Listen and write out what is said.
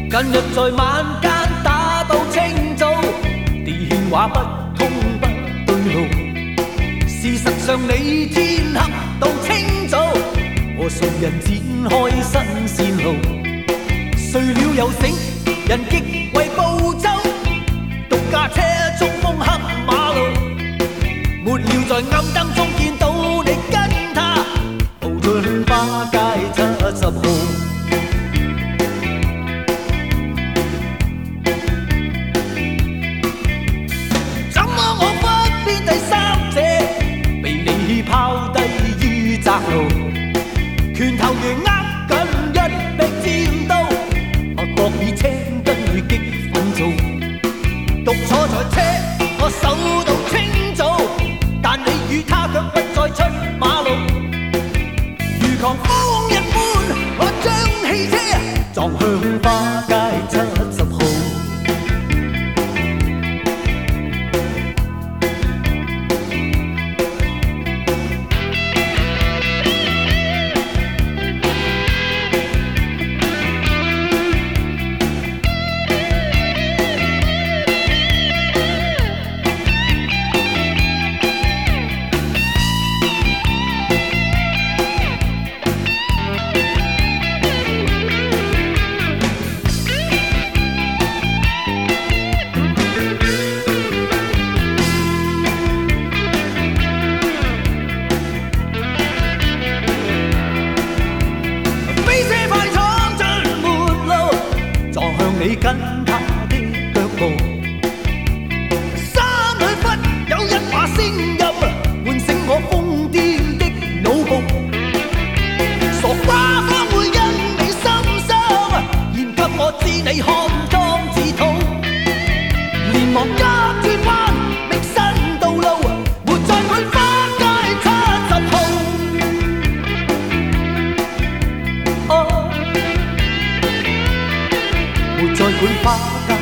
近日在晚間打到清早，電話不通不對路。事實上你天黑到清早，和誰人展開新線路？睡了又醒，人極為暴走，獨駕車衝鋒黑馬路，沒料在暗燈中見到你跟他步進花街70號。拋低於窄路，拳頭如握緊一柄尖刀，各以青筋與激憤做。獨坐在車，我手到清早，但你與他卻不再出馬路。如狂風一般，我將汽車撞向花街70號。你跟他的腳步，心裏忽有一把聲音，喚醒我瘋癲的腦部。傻瓜方會因你心傷，現給我知你看當自痛。連忙急轉彎，覓新道路，沒再管花街70號。沒再管花街